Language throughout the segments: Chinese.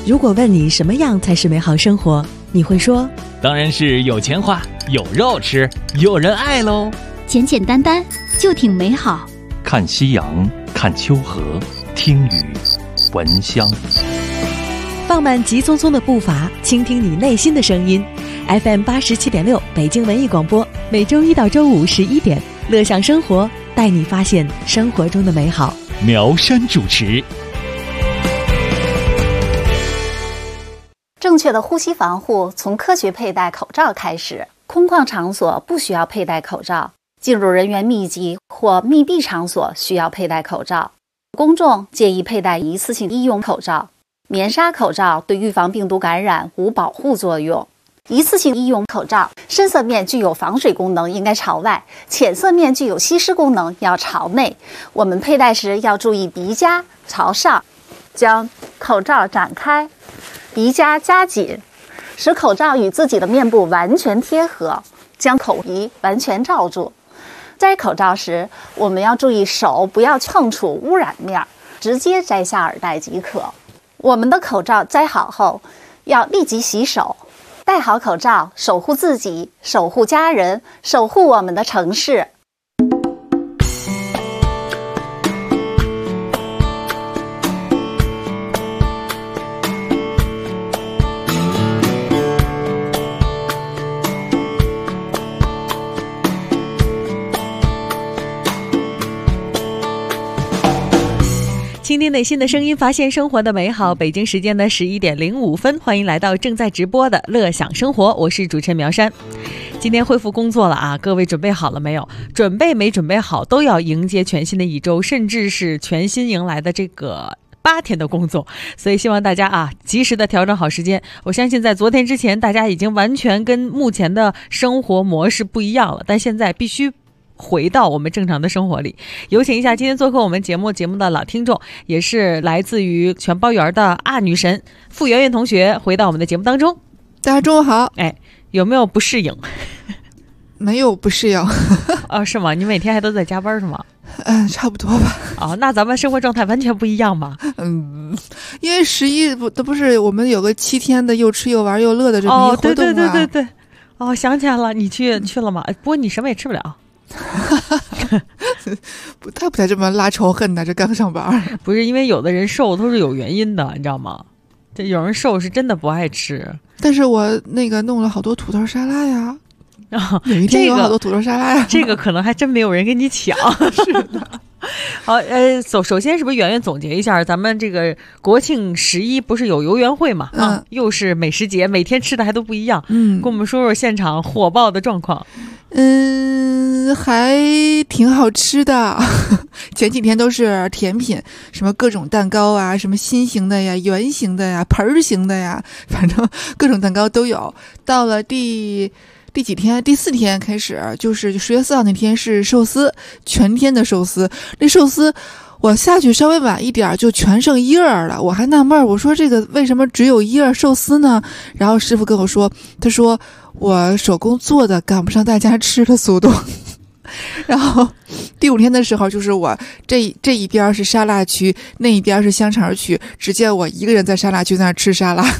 如果问你什么样才是美好生活，你会说当然是有钱花，有肉吃，有人爱喽。 简简单单就挺美好。 看夕阳，看秋河，听雨，闻香。 放慢急匆匆的步伐，倾听你内心的声音。FM 87.6北京文艺广播，每周一到周五11点，乐享生活，带你发现生活中的美好。 苗山主持。 正确的呼吸防护从科学佩戴口罩开始。空旷场所不需要佩戴口罩，进入人员密集或密闭场所需要佩戴口罩。公众建议佩戴一次性医用口罩。棉纱口罩对预防病毒感染无保护作用。一次性医用口罩深色面具有防水功能，应该朝外；浅色面具有吸湿功能，要朝内。我们佩戴时要注意鼻夹朝上，将口罩展开，鼻夹夹紧，使口罩与自己的面部完全贴合，将口鼻完全罩住。摘口罩时，我们要注意手不要碰触污染面，直接摘下耳带即可。我们的口罩摘好后，要立即洗手。戴好口罩，守护自己，守护家人，守护我们的城市。 倾听内心的声音，发现生活的美好。北京时间的11点05分，欢迎来到正在直播的乐享生活，我是主持人苗山。今天恢复工作了啊，各位准备好了没有？准备没准备好，都要迎接全新的一周，甚至是全新迎来的这个8天的工作，所以希望大家啊及时的调整好时间。我相信在昨天之前，大家已经完全跟目前的生活模式不一样了，但现在必须回到我们正常的生活里。有请一下今天做客我们节目的老听众，也是来自于全包园的女神傅圆圆同学，回到我们的节目当中。 大家中午好。 哎，有没有不适应？ 没有不适应。 哦，是吗？你每天还都在加班是吗？ 差不多吧。 哦，那咱们生活状态完全不一样吧？ 因为11不是我们有个7天的又吃又玩又乐的这么一个活动吗？ 对。哦，想起来了，你去了吗？不过你什么也吃不了。 不太这么拉仇恨的，这刚上班。 不是，因为有的人瘦都是有原因的，你知道吗？这有人瘦是真的不爱吃。 但是我那个弄了好多土豆沙拉呀。有一天有好多土豆沙拉呀。 这个可能还真没有人跟你抢。 是的。 好，首先是不是圆圆总结一下，咱们这个国庆11不是有游园会嘛？又是美食节，每天吃的还都不一样。跟我们说说现场火爆的状况。 还挺好吃的。前几天都是甜品，什么各种蛋糕啊，什么心形的呀、圆形的呀、盆儿形的呀，反正各种蛋糕都有。到了第几天？第4天开始，就是10月4号那天是寿司，全天的寿司。那寿司我下去稍微晚一点就全剩1耳了，我还纳闷，我说这个为什么只有1耳寿司呢？然后师傅跟我说，他说我手工做的赶不上大家吃的速度。然后第5天的时候，就是我这一边是沙拉区，那一边是香肠区，只见我一个人在沙拉区在那吃沙拉。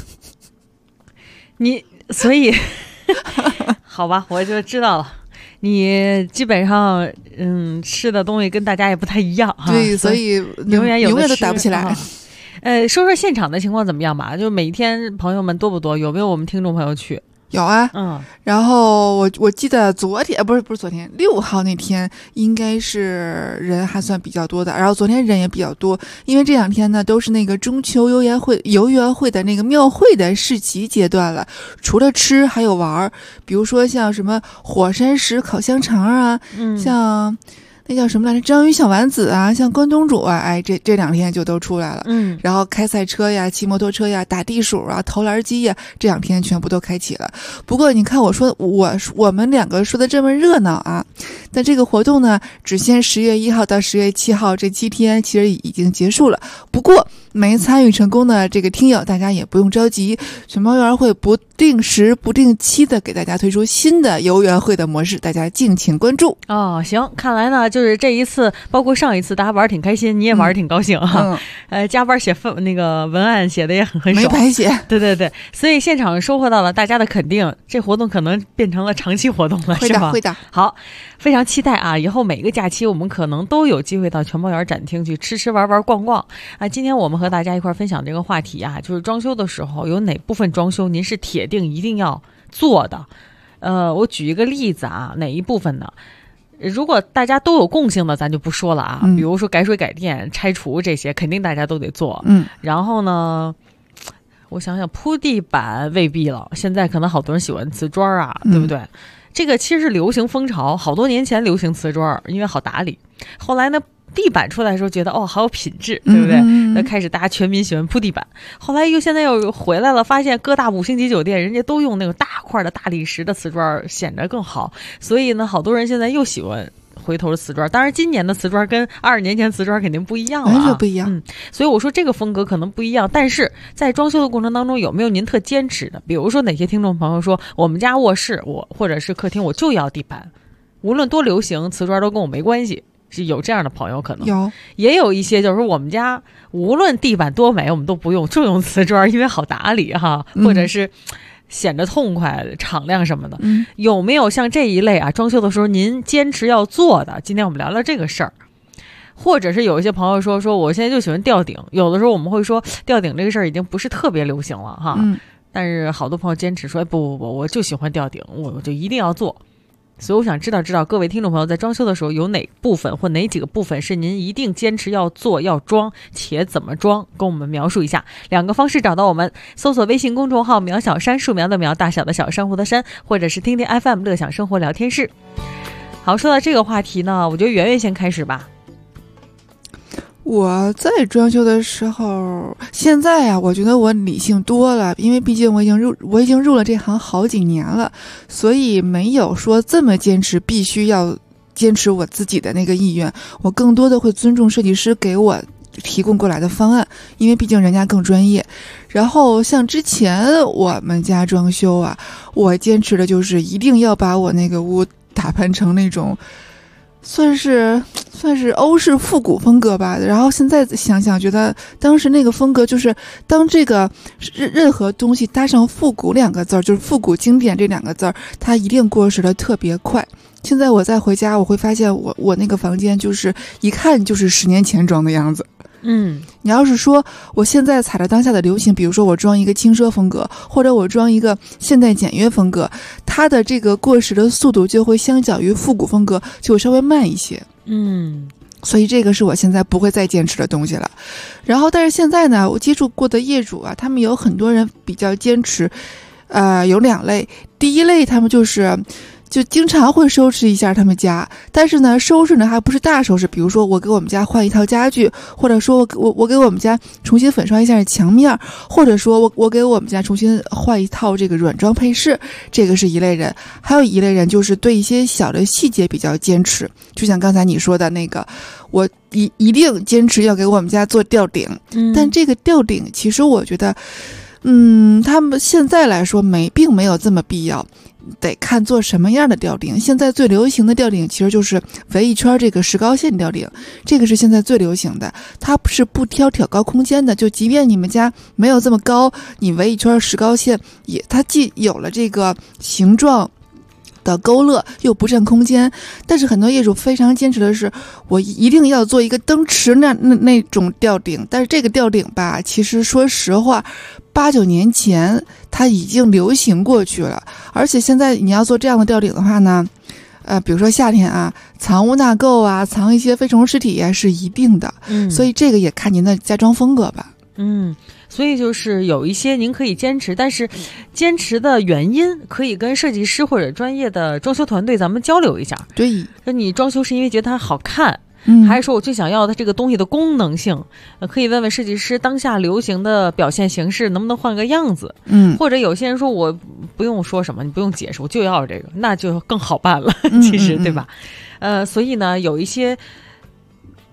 所以好吧，我就知道了。你基本上吃的东西跟大家也不太一样。 对，所以永远都打不起来。 说说现场的情况怎么样吧？就每天朋友们多不多？有没有我们听众朋友去？ 有啊。然后我记得昨天不是昨天6号那天应该是人还算比较多的，然后昨天人也比较多，因为这2天呢都是那个中秋游园会的那个庙会的市集阶段了，除了吃还有玩，比如说像什么火山石烤香肠啊，像那叫什么来着，章鱼小丸子啊，像关东煮啊，这2天就都出来了。然后开赛车呀，骑摩托车呀，打地鼠啊，投篮机呀，这2天全部都开启了。不过你看我们2个说的这么热闹啊，但这个活动呢只限10月1号到10月7号这7天，其实已经结束了。不过没参与成功的这个听友，大家也不用着急，全猫幼儿会不定时不定期的给大家推出新的游园会的模式，大家敬请关注。 哦，行，看来呢，就是这一次，包括上一次，大家玩挺开心，你也玩挺高兴哈。加班写那个文案写的也很爽， 没白写。 对对对，所以现场收获到了大家的肯定，这活动可能变成了长期活动了， 是吧？会的。 好，非常期待啊！以后每个假期我们可能都有机会到全猫园展厅去吃吃玩玩逛逛啊。今天我们和大家一块分享这个话题啊，就是装修的时候有哪部分装修您是铁定一定要做的？我举一个例子啊，哪一部分呢？如果大家都有共性的，咱就不说了啊。比如说改水改电、拆除这些，肯定大家都得做。然后呢，我想想，铺地板未必了，现在可能好多人喜欢瓷砖啊，对不对？这个其实是流行风潮，好多年前流行瓷砖，因为好打理。后来呢，地板出来的时候觉得哦好有品质，对不对？那开始大家全民喜欢铺地板。后来现在又回来了，发现各大5星级酒店人家都用那种大块的大理石的瓷砖，显得更好。所以呢，好多人现在又喜欢回头的瓷砖。当然今年的瓷砖跟20年前瓷砖肯定不一样了， 完全不一样。 所以我说这个风格可能不一样，但是在装修的过程当中有没有您特坚持的？比如说哪些听众朋友说我们家卧室或者是客厅我就要地板，无论多流行瓷砖都跟我没关系，是有这样的朋友可能也有一些就是说我们家无论地板多美我们都不用，就用瓷砖，因为好打理哈，或者是显得痛快敞亮什么的。有没有像这一类啊装修的时候您坚持要做的？今天我们聊聊这个事儿。或者是有一些朋友说我现在就喜欢吊顶，有的时候我们会说吊顶这个事儿已经不是特别流行了哈，但是好多朋友坚持说不，我就喜欢吊顶，我就一定要做。所以我想知道各位听众朋友在装修的时候有哪部分或哪几个部分是您一定坚持要做要装，且怎么装，跟我们描述一下。2个方式找到我们，搜索微信公众号苗小山，树苗的苗，大小的小，珊瑚的珊，或者是听听 FM 乐享生活聊天室。好，说到这个话题呢，我觉得圆圆先开始吧。 我在装修的时候，现在啊，我觉得我理性多了，因为毕竟我已经入了这行好几年了，所以没有说这么坚持，必须要坚持我自己的那个意愿。我更多的会尊重设计师给我提供过来的方案，因为毕竟人家更专业。然后像之前我们家装修啊，我坚持的就是一定要把我那个屋打扮成那种算是欧式复古风格吧。然后现在想想，觉得当时那个风格就是当这个任何东西搭上复古2个字，就是复古经典这2个字，它一定过时的特别快。现在我再回家，我会发现我那个房间就是一看就是10年前装的样子。你要是说我现在踩着当下的流行，比如说我装一个轻奢风格，或者我装一个现代简约风格，它的这个过时的速度就会相较于复古风格就稍微慢一些。所以这个是我现在不会再坚持的东西了。然后但是现在呢，我接触过的业主啊，他们有很多人比较坚持，有2类。第一类他们就经常会收拾一下他们家，但是呢，收拾呢还不是大收拾，比如说我给我们家换一套家具，或者说我给我们家重新粉刷一下墙面，或者说我给我们家重新换一套这个软装配饰，这个是一类人。还有一类人就是对一些小的细节比较坚持，就像刚才你说的那个，我一定坚持要给我们家做吊顶。但这个吊顶其实我觉得他们现在来说并没有这么必要，得看做什么样的吊顶。现在最流行的吊顶其实就是围一圈这个石膏线吊顶，这个是现在最流行的，它是不挑高空间的，就即便你们家没有这么高，你围一圈石膏线它既有了这个形状的勾勒，又不占空间。但是很多业主非常坚持的是，我一定要做一个灯池那种吊顶。但是这个吊顶吧，其实说实话8、9年前它已经流行过去了。而且现在你要做这样的吊顶的话呢，比如说夏天啊，藏污纳垢啊，藏一些飞虫尸体啊，是一定的。所以这个也看您的家装风格吧。 所以就是有一些您可以坚持，但是坚持的原因可以跟设计师或者专业的装修团队咱们交流一下。 对， 那你装修是因为觉得它好看，还是说我最想要的这个东西的功能性？可以问问设计师当下流行的表现形式能不能换个样子。或者有些人说我不用说什么，你不用解释，我就要这个，那就更好办了。其实对吧？所以呢，有一些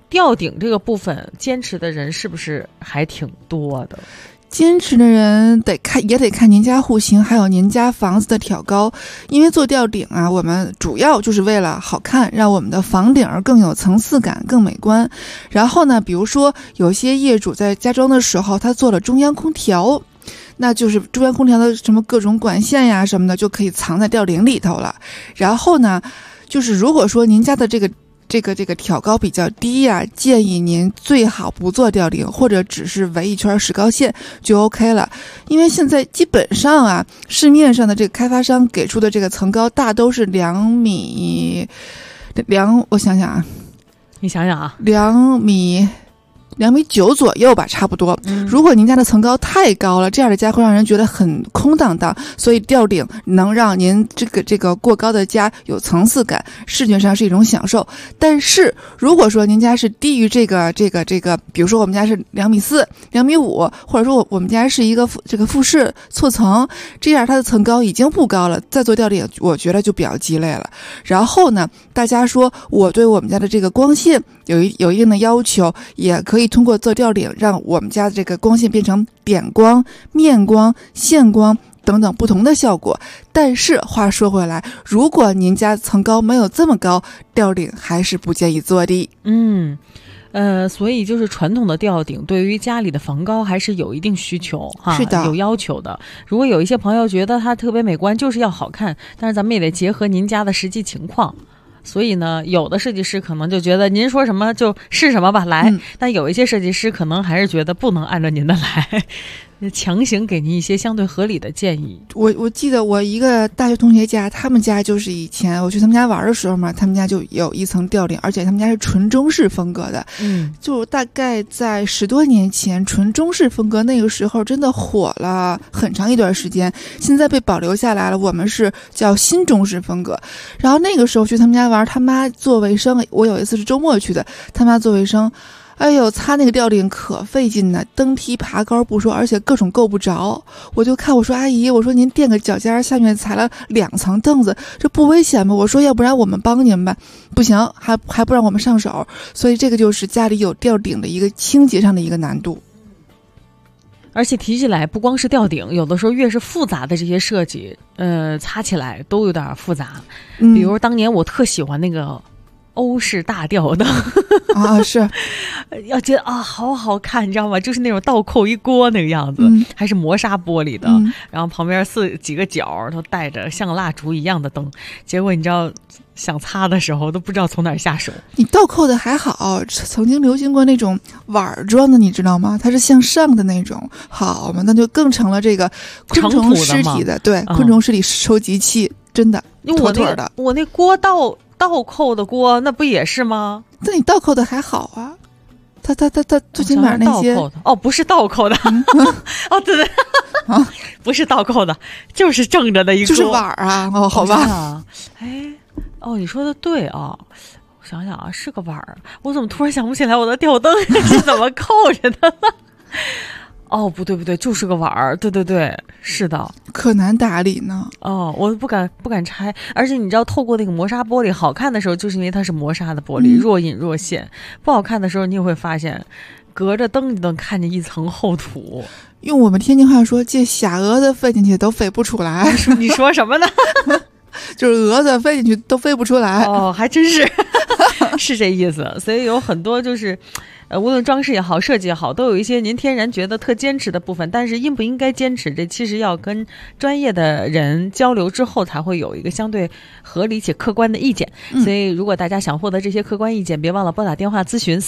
吊顶这个部分坚持的人是不是还挺多的？ 坚持的人也得看您家户型，还有您家房子的挑高。因为做吊顶啊，我们主要就是为了好看，让我们的房顶更有层次感，更美观。然后呢，比如说有些业主在加装的时候，他做了中央空调，那就是中央空调的什么各种管线呀什么的，就可以藏在吊顶里头了。然后呢，就是如果说您家的这个挑高比较低呀，建议您最好不做吊顶，或者只是围一圈石膏线就 OK 了。因为现在基本上啊，市面上的这个开发商给出的这个层高大都是2米，我想想啊， 你想想啊 ，2.9米左右吧，差不多。如果您家的层高太高了，这样的家会让人觉得很空荡荡，所以吊顶能让您这个过高的家有层次感，视觉上是一种享受。但是如果说您家是低于这个，比如说我们家是2.4米、2.5米，或者说我们家是一个复式错层，这样它的层高已经不高了，再做吊顶我觉得就比较鸡肋了。然后呢，大家说我对我们家的这个光线有一定的要求，也可以通过做吊顶让我们家的这个光线变成点光、面光、线光等等不同的效果。但是话说回来，如果您家层高没有这么高，吊顶还是不建议做的。 所以就是传统的吊顶对于家里的房高还是有一定需求哈， 是的， 有要求的。如果有一些朋友觉得它特别美观，就是要好看，但是咱们也得结合您家的实际情况。所以呢，有的设计师可能就觉得您说什么就是什么吧，来。但有一些设计师可能还是觉得不能按照您的来，强行给您一些相对合理的建议。 我记得我一个大学同学家，他们家就是以前我去他们家玩的时候嘛，他们家就有一层吊顶，而且他们家是纯中式风格的。就大概在10多年前，纯中式风格那个时候真的火了很长一段时间，现在被保留下来了。我们是叫新中式风格。然后那个时候去他们家玩，他妈做卫生，我有一次是周末去的，他妈做卫生。哎呦，擦那个吊顶可费劲呢，登梯爬高不说，而且各种够不着。我就看我说，阿姨，我说您垫个脚尖下面踩了2层凳子，这不危险吗？我说要不然我们帮您吧，不行，还不让我们上手。所以这个就是家里有吊顶的一个清洁上的一个难度。 而且提起来不光是吊顶，有的时候越是复杂的这些设计，擦起来都有点复杂。比如当年我特喜欢那个欧式大吊灯啊，是要觉得啊好好看，你知道吗？就是那种倒扣一锅那个样子，还是磨砂玻璃的，然后旁边几个角都带着像蜡烛一样的灯，结果你知道想擦的时候都不知道从哪儿下手。 你倒扣的还好，曾经流行过那种碗状的，你知道吗？它是向上的那种，好嘛，那就更成了这个昆虫尸体的，对，昆虫尸体收集器，真的妥妥的。 我那锅倒扣的锅，那不也是吗？ 那你倒扣的还好啊，他最起码那些不是倒扣的，对不是倒扣的，就是正着的一个， 就是碗啊，好吧， 你说的对啊，我想想啊，是个碗儿，我怎么突然想不起来我的吊灯是怎么扣着的了？不对，就是个碗儿，对，是的， 可难打理呢。 我不敢拆，而且你知道，透过那个磨砂玻璃，好看的时候就是因为它是磨砂的玻璃，若隐若现；不好看的时候，你也会发现，隔着灯你能看见一层厚土。 用我们天津话说，这下蛾子飞进去都飞不出来。 你说什么呢？ 就是蛾子飞进去都飞不出来。 还真是是这意思。所以有很多就是无论装饰也好，设计也好，都有一些您天然觉得特坚持的部分，但是应不应该坚持，这其实要跟专业的人交流之后才会有一个相对合理且客观的意见。所以如果大家想获得这些客观意见，别忘了拨打电话咨询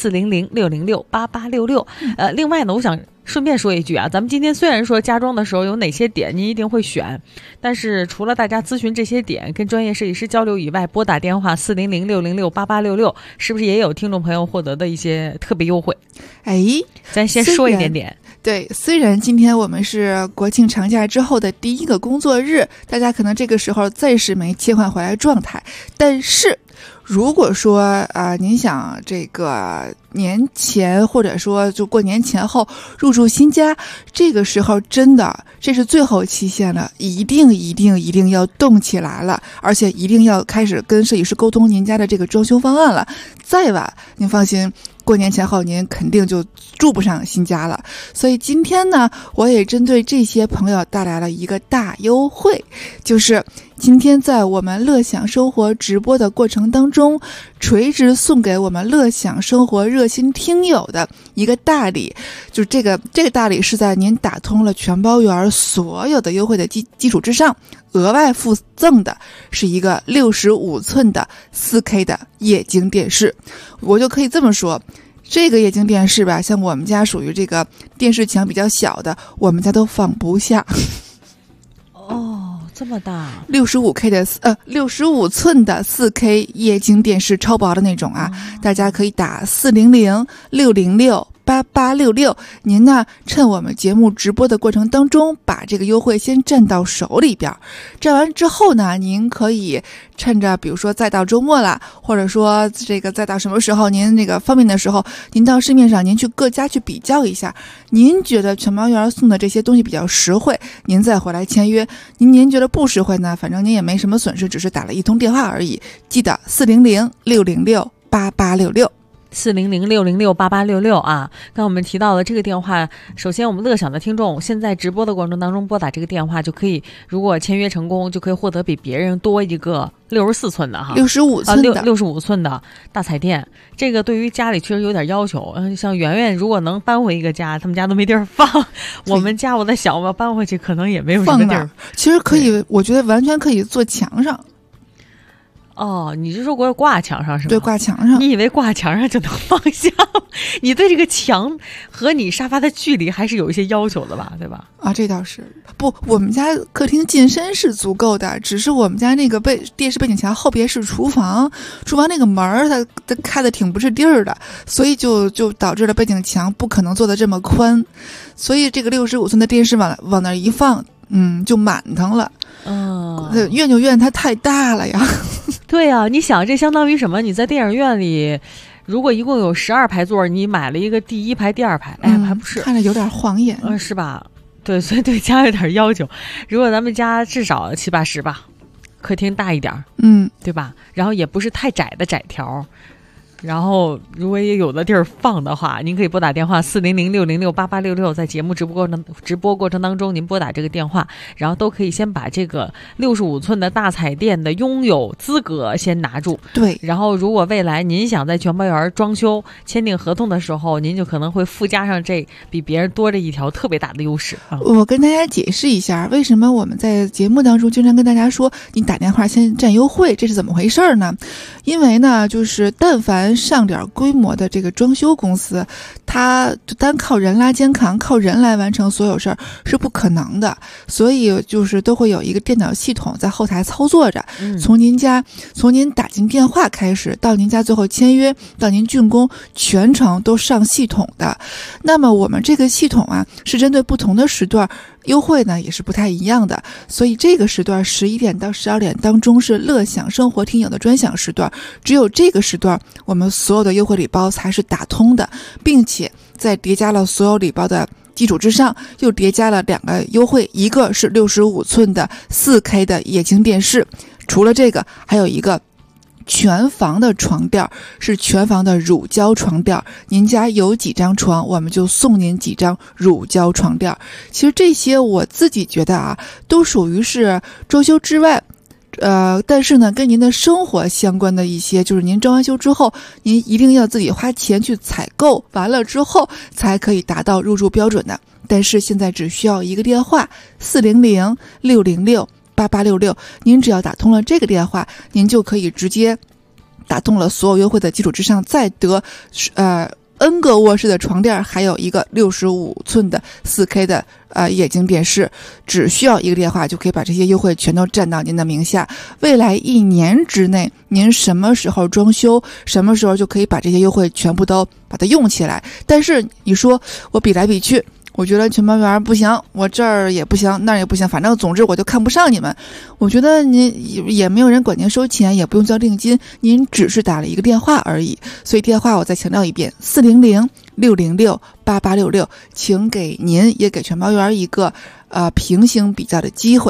400-606-8866。另外呢，我想顺便说一句啊，咱们今天虽然说家装的时候有哪些点您一定会选，但是除了大家咨询这些点跟专业设计师交流以外，拨打电话400-606-8866，是不是也有听众朋友获得的一些特别优惠？咱先说一点点。 对，虽然今天我们是国庆长假之后的第一个工作日，大家可能这个时候暂时没切换回来状态，但是如果说您想这个年前或者说就过年前后入住新家，这个时候真的这是最后期限了，一定要动起来了，而且一定要开始跟设计师沟通您家的这个装修方案了。再晚您放心， 过年前后您肯定就住不上新家了。所以今天呢，我也针对这些朋友带来了一个大优惠，就是今天在我们乐享生活直播的过程当中，垂直送给我们乐享生活热心听友的一个大礼，就是这个大礼是在您打通了全包园所有的优惠的基础之上，额外附赠的是一个65寸的 4K 的液晶电视。我就可以这么说，这个液晶电视吧，像我们家属于这个电视墙比较小的，我们家都放不下。 哦，这么大 65K 的65寸的 4K 液晶电视，超薄的那种啊，大家可以打400-606-8866。您呢，趁我们节目直播的过程当中，把这个优惠先占到手里边。占完之后呢，您可以趁着比如说再到周末了，或者说这个再到什么时候您那个方便的时候，您到市面上您去各家去比较一下，您觉得全包园送的这些东西比较实惠，您再回来签约。您觉得不实惠呢，反正您也没什么损失，只是打了一通电话而已。记得400-606-8866。 400-606-8866啊！刚我们提到了这个电话，首先我们乐享的听众现在直播的过程当中拨打这个电话就可以，如果签约成功就可以获得比别人多一个64寸的哈 ，65寸的 65寸的大彩电。这个对于家里确实有点要求，像圆圆如果能搬回一个家，他们家都没地儿放。我们家我在想，我要搬回去可能也没有什么地儿。 其实可以，我觉得完全可以做墙上。 哦，你是说我挂墙上是吗？ 对，挂墙上。 你以为挂墙上就能放下？你对这个墙和你沙发的距离还是有一些要求的吧，对吧？ 啊，这倒是不，我们家客厅进深是足够的，只是我们家那个电视背景墙后边是厨房那个门儿它开的挺不是地儿的，所以就导致了背景墙不可能做的这么宽，所以这个65寸的电视往那一放，就满腾了。怨就怨它太大了呀。 对啊，你想这相当于什么？你在电影院里，如果一共有12排座，你买了一个第一排、第二排，还不是看着有点晃眼， 是吧？对，所以对家有点要求。如果咱们家至少70-80吧，客厅大一点，对吧？然后也不是太窄的窄条。然后如果也有的地儿放的话，您可以拨打电话400-606-8866，在节目直播过程当中您拨打这个电话，然后都可以先把这个65寸的大彩电的拥有资格先拿住。 对， 然后如果未来您想在全包园装修签订合同的时候，您就可能会附加上这比别人多这一条特别大的优势。 我跟大家解释一下，为什么我们在节目当中经常跟大家说你打电话先占优惠，这是怎么回事呢？因为呢，就是但凡上点规模的这个装修公司，它单靠人拉肩扛，靠人来完成所有事儿是不可能的，所以就是都会有一个电脑系统在后台操作着，从您打进电话开始，到您家最后签约，到您竣工，全程都上系统的。那么我们这个系统啊，是针对不同的时段，优惠呢也是不太一样的，所以这个时段11点到12点当中是乐享生活听友的专享时段，只有这个时段我们所有的优惠礼包才是打通的，并且在叠加了所有礼包的基础之上，又叠加了2个优惠，一个是65寸的 4K 的液晶电视，除了这个还有一个全房的床垫，是全房的乳胶床垫，您家有几张床我们就送您几张乳胶床垫。其实这些我自己觉得啊，都属于是装修之外但是呢跟您的生活相关的一些，就是您装完修之后您一定要自己花钱去采购，完了之后才可以达到入驻标准的。但是现在只需要一个电话400-606-8866，您只要打通了这个电话，您就可以直接打通了所有优惠的基础之上，再得N 个卧室的床垫，还有一个65寸的 4K 的液晶电视，只需要一个电话就可以把这些优惠全都占到您的名下。未来1年之内，您什么时候装修，什么时候就可以把这些优惠全部都把它用起来。但是你说我比来比去，我觉得全包园不行，我这儿也不行，那儿也不行，反正总之我就看不上你们。我觉得您也没有人管您收钱，也不用交定金，您只是打了一个电话而已。所以电话我再强调一遍，400-606-8866，请给您也给全包园一个平行比较的机会。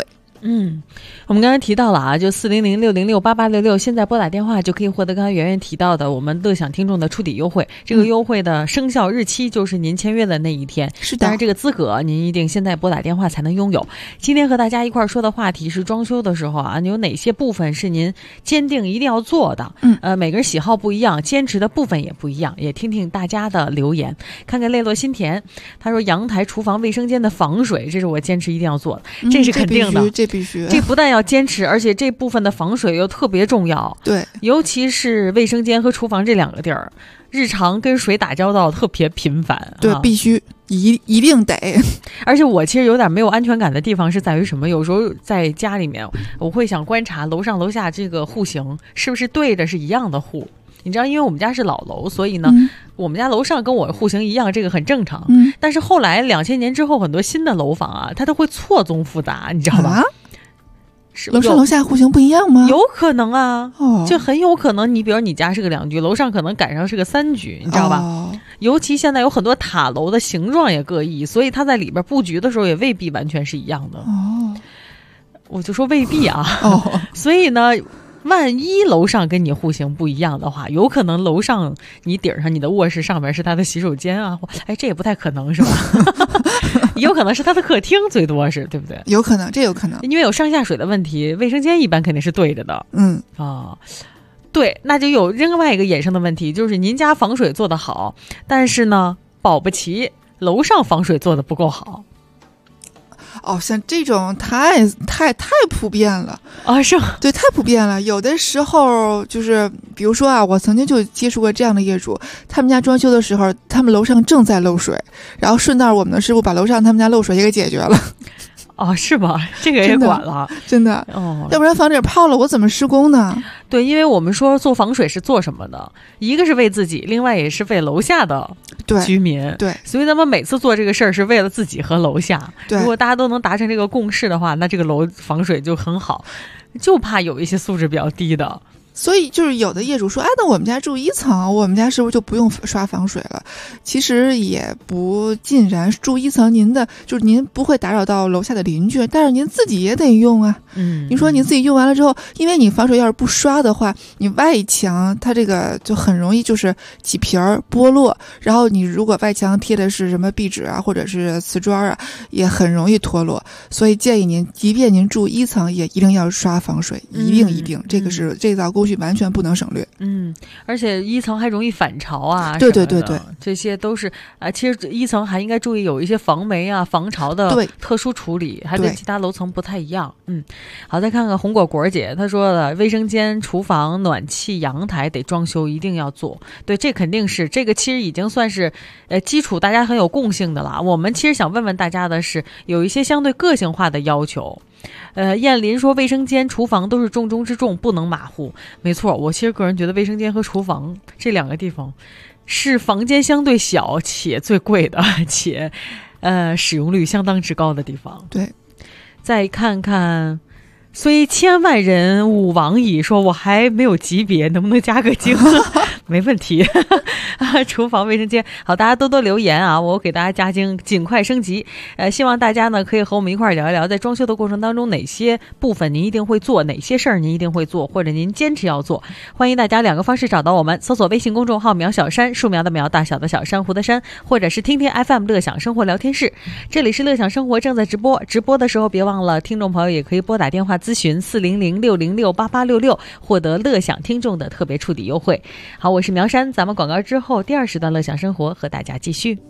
我们刚才提到了啊，就400-606-8866，现在拨打电话就可以获得刚才圆圆提到的我们乐享听众的触底优惠。这个优惠的生效日期就是您签约的那一天。 是的， 当然这个资格您一定现在拨打电话才能拥有。今天和大家一块说的话题是装修的时候啊，有哪些部分是您坚定一定要做的？每个人喜好不一样，坚持的部分也不一样，也听听大家的留言。看看泪落心田，他说阳台、厨房、卫生间的防水，这是我坚持一定要做的，这是肯定的， 这必须， 这不但要坚持，而且这部分的防水又特别重要。 对， 尤其是卫生间和厨房这两个地儿，日常跟水打交道特别频繁。 对，必须一定得。 而且我其实有点没有安全感的地方是在于什么？有时候在家里面，我会想观察楼上楼下这个户型是不是对着是一样的户。你知道，因为我们家是老楼，所以呢，我们家楼上跟我户型一样，这个很正常。但是后来2000年之后，很多新的楼房啊，它都会错综复杂，你知道吧？ 楼上楼下户型不一样吗？ 有可能啊，就很有可能。你比如你家是个2居，楼上可能赶上是个3居，你知道吧？尤其现在有很多塔楼的形状也各异，所以它在里边布局的时候也未必完全是一样的。我就说未必啊。所以呢，万一楼上跟你户型不一样的话，有可能楼上你顶上你的卧室上面是他的洗手间啊，这也不太可能是吧？有可能是他的客厅，最多是对不对？ 有可能，这有可能， 因为有上下水的问题，卫生间一般肯定是对着的。对，那就有另外一个衍生的问题，就是您家防水做得好，但是呢，保不齐楼上防水做得不够好。 像这种太普遍了是吗？ 对，太普遍了。有的时候就是比如说啊，我曾经就接触过这样的业主，他们家装修的时候，他们楼上正在漏水，然后顺道我们的师傅把楼上他们家漏水也给解决了。 是吗？这个也管了， 真的要不然房顶泡了，我怎么施工呢？ 对，因为我们说做防水是做什么的？一个是为自己，另外也是为楼下的居民。 对， 所以咱们每次做这个事儿是为了自己和楼下。 对， 如果大家都能达成这个共识的话，那这个楼防水就很好。就怕有一些素质比较低的。 所以就是有的业主说，那我们家住1层，我们家是不是就不用刷防水了？其实也不尽然，住1层您的就是您不会打扰到楼下的邻居，但是您自己也得用啊。你说你自己用完了之后，因为你防水要是不刷的话，你外墙它这个就很容易就是起皮儿剥落，然后你如果外墙贴的是什么壁纸啊或者是瓷砖啊，也很容易脱落。所以建议您，即便您住1层，也一定要刷防水，一定，这个是这道工序完全不能省略。 而且1层还容易反潮啊， 对， 这些都是其实1层还应该注意有一些防霉啊、防潮的特殊处理，还跟其他楼层不太一样。好，再看看红果果姐，她说了，卫生间、厨房、暖气、阳台得装修，一定要做。对，这肯定是这个，其实已经算是基础，大家很有共性的了。我们其实想问问大家的是，有一些相对个性化的要求。燕林说，卫生间、厨房都是重中之重，不能马虎。没错，我其实个人觉得卫生间和厨房这两个地方是房间相对小且最贵的，且使用率相当之高的地方。 对， 再看看虽千万人吾往矣，说我还没有级别，能不能加个精？没问题。厨房卫生间好，大家多多留言啊，我给大家加精，尽快升级。希望大家呢可以和我们一块儿聊一聊，在装修的过程当中哪些部分您一定会做，哪些事儿您一定会做，或者您坚持要做。欢迎大家2个方式找到我们，搜索微信公众号苗小山，树苗的苗，大小的小，珊瑚的珊，或者是听听 FM 乐享生活聊天室。这里是乐享生活正在直播，直播的时候别忘了，听众朋友也可以拨打电话咨询400-606-8866，获得乐享听众的特别触底优惠。好，我是苗山，咱们广告之后第2时段乐享生活和大家继续。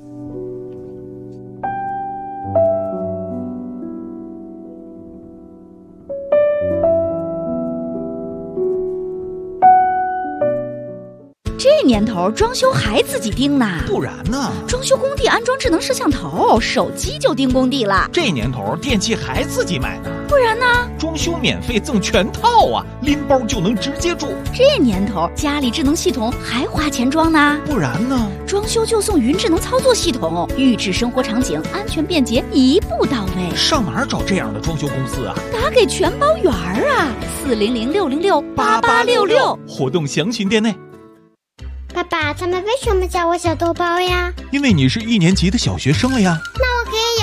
这年头装修还自己盯呢？ 不然呢？ 装修工地安装智能摄像头，手机就盯工地了。 这年头电器还自己买呢？ 不然呢？ 装修免费赠全套啊，拎包就能直接住。 这年头家里智能系统还花钱装呢？ 不然呢？ 装修就送云智能操作系统，预制生活场景，安全便捷，一步到位。 上哪儿找这样的装修公司啊？ 打给全包圆儿啊，400-606-8866， 活动详情店内。 爸爸，他们为什么叫我小豆包呀？ 因为你是1年级的小学生了呀。 那我可以有我自己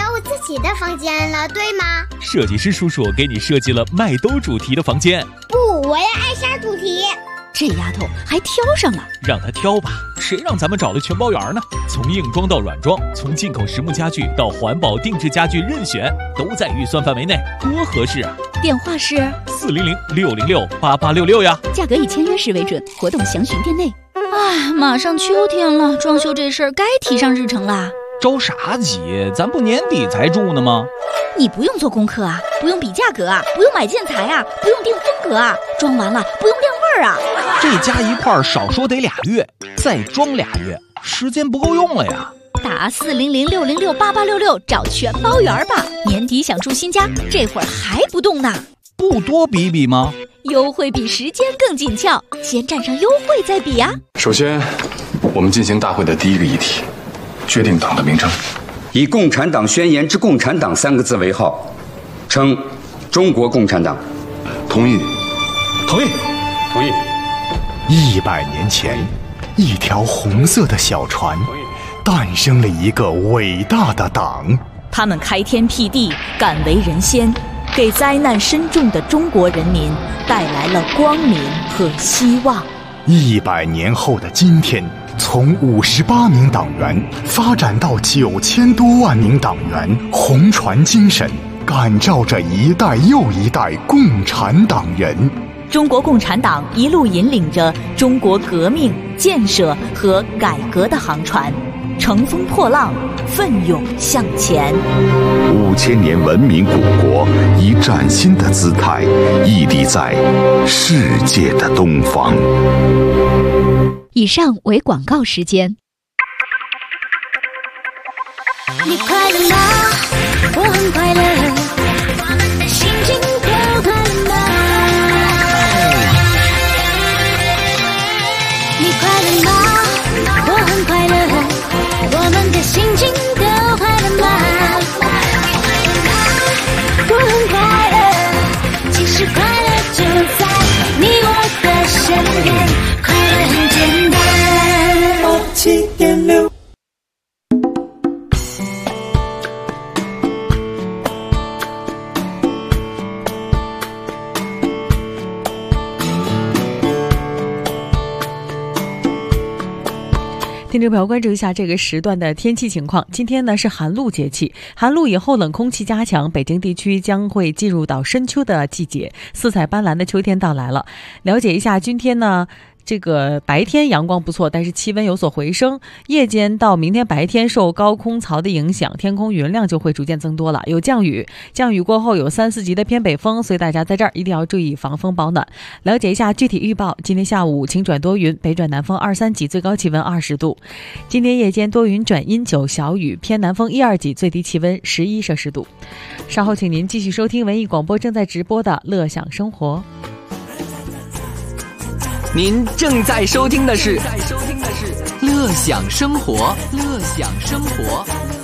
起的房间了，对吗？ 设计师叔叔给你设计了麦兜主题的房间。 不，我要艾莎主题。 这丫头还挑上了， 让她挑吧，谁让咱们找了全包圆呢？从硬装到软装，从进口实木家具到环保定制家具，任选都在预算范围内，多合适啊！ 电话是 400-606-8866呀。 价格以签约时为准，活动详询店内。哎，马上秋天了，装修这事儿该提上日程啦。 着啥急？咱不年底才住呢吗？ 你不用做功课啊，不用比价格啊，不用买建材啊，不用定风格啊，装完了不用晾味儿啊。 这加一块少说得2月，再装2月，时间不够用了呀。 打400-606-8866找全包圆吧。年底想住新家，这会儿还不动呢？ 不多比比吗？ 优惠比时间更紧俏，先占上优惠再比啊。 首先，我们进行大会的第一个议题，决定党的名称。 以《共产党宣言》之共产党3个字为号，称中国共产党。 同意。 同意。同意。 100年前，一条红色的小船，诞生了一个伟大的党。 他们开天辟地，敢为人先，给灾难深重的中国人民带来了光明和希望。 100年后的今天，从58名党员发展到9000多万名党员，红船精神感召着一代又一代共产党人。 中国共产党一路引领着中国革命、建设和改革的航船，乘风破浪，奋勇向前。 5000年文明古国以崭新的姿态屹立在世界的东方。 以上为广告时间。 你快乐吗？我很快乐，我们的心情都快乐吗？你快乐吗？我很快乐，我们的心情都快乐吗？我很快乐，其实快乐就在你我的身边，快乐很简单。7.6 听众朋友，关注一下这个时段的天气情况。今天呢是寒露节气，寒露以后冷空气加强，北京地区将会进入到深秋的季节，四彩斑斓的秋天到来了。了解一下，今天呢这个白天阳光不错，但是气温有所回升，夜间到明天白天受高空槽的影响，天空云量就会逐渐增多了，有降雨，降雨过后有3、4级的偏北风，所以大家在这儿一定要注意防风保暖。了解一下具体预报，今天下午晴转多云，北转南风2、3级，最高气温20度。今天夜间多云转阴9，小雨，偏南风1、2级，最低气温11摄氏度。稍后请您继续收听文艺广播正在直播的乐享生活。 您正在收听的是乐享生活，乐享生活。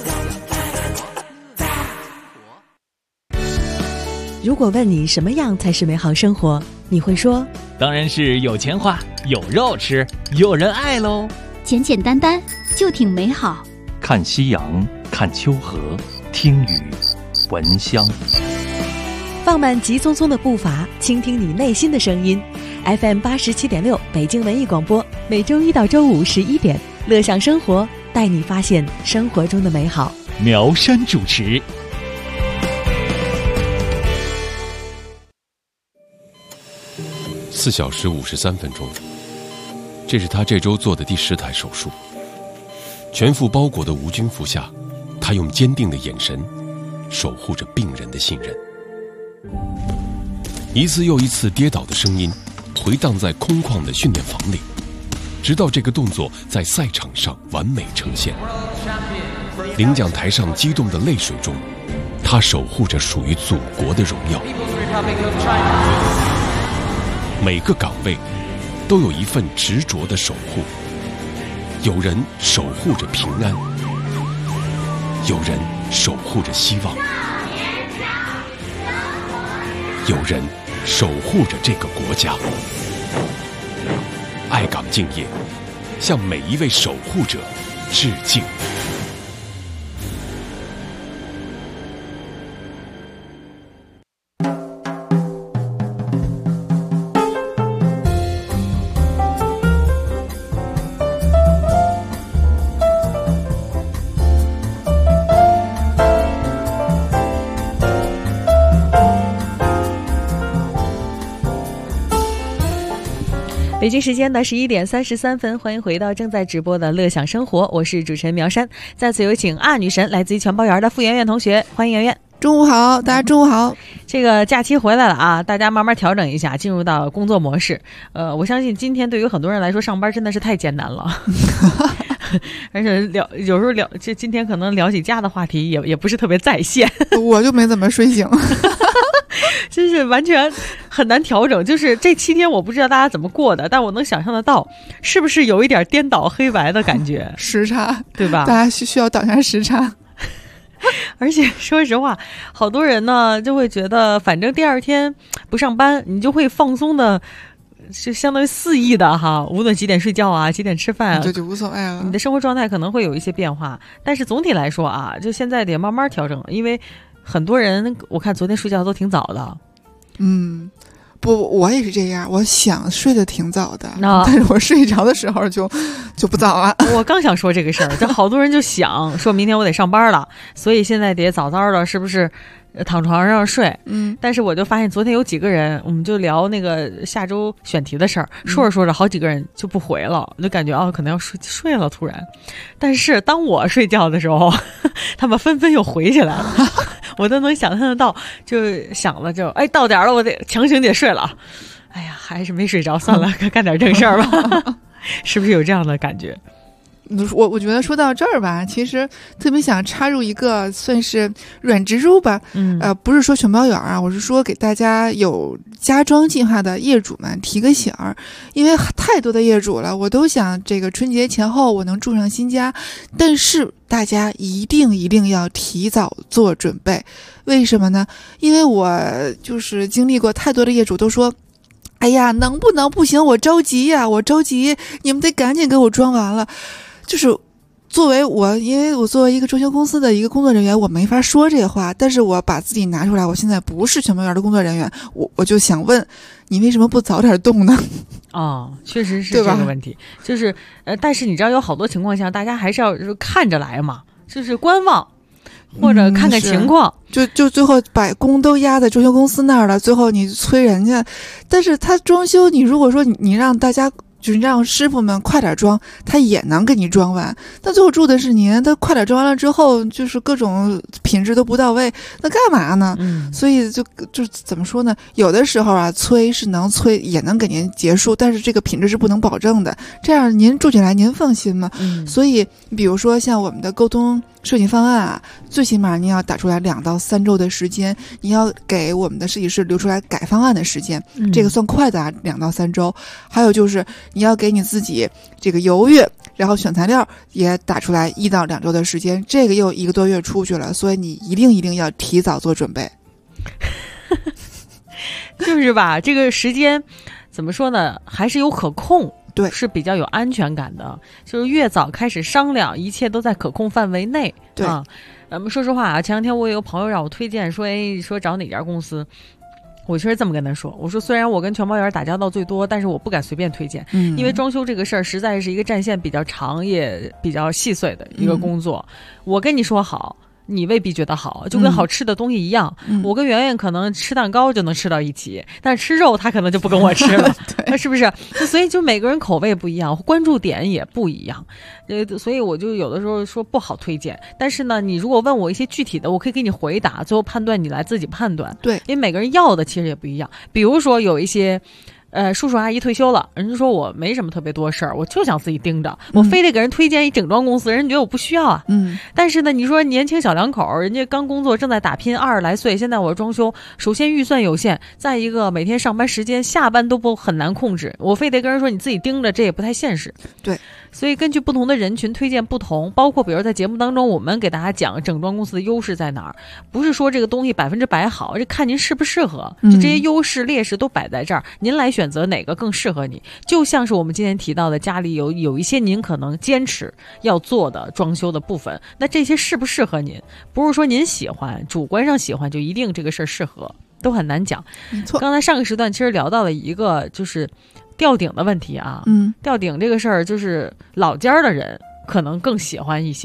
如果问你什么样才是美好生活，你会说当然是有钱花，有肉吃，有人爱喽。 简简单单就挺美好。 看夕阳，看秋河，听雨，闻香。 放慢急匆匆的步伐，倾听你内心的声音。FM 87.6北京文艺广播，每周1到周511点，乐享生活，带你发现生活中的美好。 苗山主持。 4小时53分钟，这是他这周做的第10台手术。全副包裹的无菌服下，他用坚定的眼神守护着病人的信任。一次又一次跌倒的声音回荡在空旷的训练房里，直到这个动作在赛场上完美呈现。领奖台上激动的泪水中，他守护着属于祖国的荣耀。每个岗位都有一份执着的守护，有人守护着平安，有人守护着希望，有人守护着这个国家。爱岗敬业，向每一位守护者致敬。 北京时间的11点33分，欢迎回到正在直播的乐享生活，我是主持人苗山。再次有请女神，来自于全包园的傅圆圆同学，欢迎圆圆。 中午好，大家中午好。 这个假期回来了啊，大家慢慢调整一下，进入到工作模式。我相信今天对于很多人来说，上班真的是太艰难了。而且有时候今天可能聊起家的话题也不是特别在线。 我就没怎么睡醒。 真是完全很难调整，就是这7天我不知道大家怎么过的，但我能想象得到，是不是有一点颠倒黑白的感觉？ 时差， 对吧？ 大家需要倒下时差。 而且说实话，好多人呢就会觉得，反正第二天不上班，你就会放松的，就相当于肆意的哈，无论几点睡觉啊，几点吃饭啊， 这就无所谓了。 你的生活状态可能会有一些变化，但是总体来说啊，就现在得慢慢调整，因为很多人我看昨天睡觉都挺早的。 不，我也是这样，我想睡得挺早的，但是我睡着的时候就不早了。 我刚想说这个事儿，就好多人就想说明天我得上班了，所以现在得早早的，是不是躺床上睡？但是我就发现昨天有几个人，我们就聊那个下周选题的事儿，说着说着好几个人就不回了，我就感觉可能要睡了突然。但是当我睡觉的时候，他们纷纷又回起来了。我都能想象得到，就想了到点了，我得强行得睡了。哎呀，还是没睡着，算了，干点正事儿吧。是不是有这样的感觉？ 我觉得说到这儿吧，其实特别想插入一个算是软植入吧，不是说全包园啊，我是说给大家有家装计划的业主们提个醒儿，因为太多的业主了，我都想这个春节前后我能住上新家，但是大家一定要提早做准备。为什么呢？因为我就是经历过太多的业主都说，哎呀，能不能不行，我着急呀，我着急，你们得赶紧给我装完了。就是因为我作为一个装修公司的一个工作人员，我没法说这话，但是我把自己拿出来，我现在不是全包园的工作人员，我就想问你为什么不早点动呢？ 确实是这个问题，就是但是你知道有好多情况下大家还是要看着来嘛，就是观望或者看看情况， 就最后把工都压在装修公司那儿了，最后你催人家，但是他装修，你如果说你让大家就是让师傅们快点装，他也能给你装完。但最后住的是您，他快点装完了之后，就是各种品质都不到位，那干嘛呢？所以就怎么说呢？有的时候啊，催是能催，也能给您结束，但是这个品质是不能保证的。这样您住起来您放心吗？所以比如说像我们的沟通设计方案啊，最起码你要打出来2到3周的时间，你要给我们的设计师留出来改方案的时间，这个算快的啊，2到3周。还有就是你要给你自己这个犹豫，然后选材料也打出来1到2周的时间，这个又1个多月出去了，所以你一定要提早做准备。 就是吧，这个时间怎么说呢，还是有可控。 对， 是比较有安全感的，就是越早开始商量，一切都在可控范围内。 对说实话啊，前2天我有个朋友让我推荐说找哪家公司，我确实这么跟他说，我说虽然我跟全包园打交道最多，但是我不敢随便推荐，因为装修这个事儿实在是一个战线比较长也比较细碎的一个工作，我跟你说好，你未必觉得好，就跟好吃的东西一样，我跟圆圆可能吃蛋糕就能吃到一起，但是吃肉他可能就不跟我吃了。是不是？所以就每个人口味不一样，关注点也不一样，所以我就有的时候说不好推荐。但是呢，你如果问我一些具体的，我可以给你回答，最后判断你来自己判断。 对， 因为每个人要的其实也不一样。比如说有一些叔叔阿姨退休了，人家说我没什么特别多事儿，我就想自己盯着，我非得给人推荐一整装公司，人家觉得我不需要啊。但是呢，你说年轻小两口，人家刚工作正在打拼，20来岁，现在我装修，首先预算有限，再一个每天上班时间下班都很难控制，我非得跟人说你自己盯着，这也不太现实。 对， 所以根据不同的人群推荐不同，包括比如在节目当中我们给大家讲整装公司的优势在哪儿，不是说这个东西100%好，这看您适不适合，就这些优势劣势都摆在这儿，您来选择哪个更适合你。就像是我们今天提到的，家里有一些您可能坚持要做的装修的部分，那这些适不适合您，不是说您喜欢，主观上喜欢就一定这个事儿适合，都很难讲。刚才上个时段其实聊到了一个就是吊顶的问题啊，吊顶这个事儿就是老家的人可能更喜欢一些，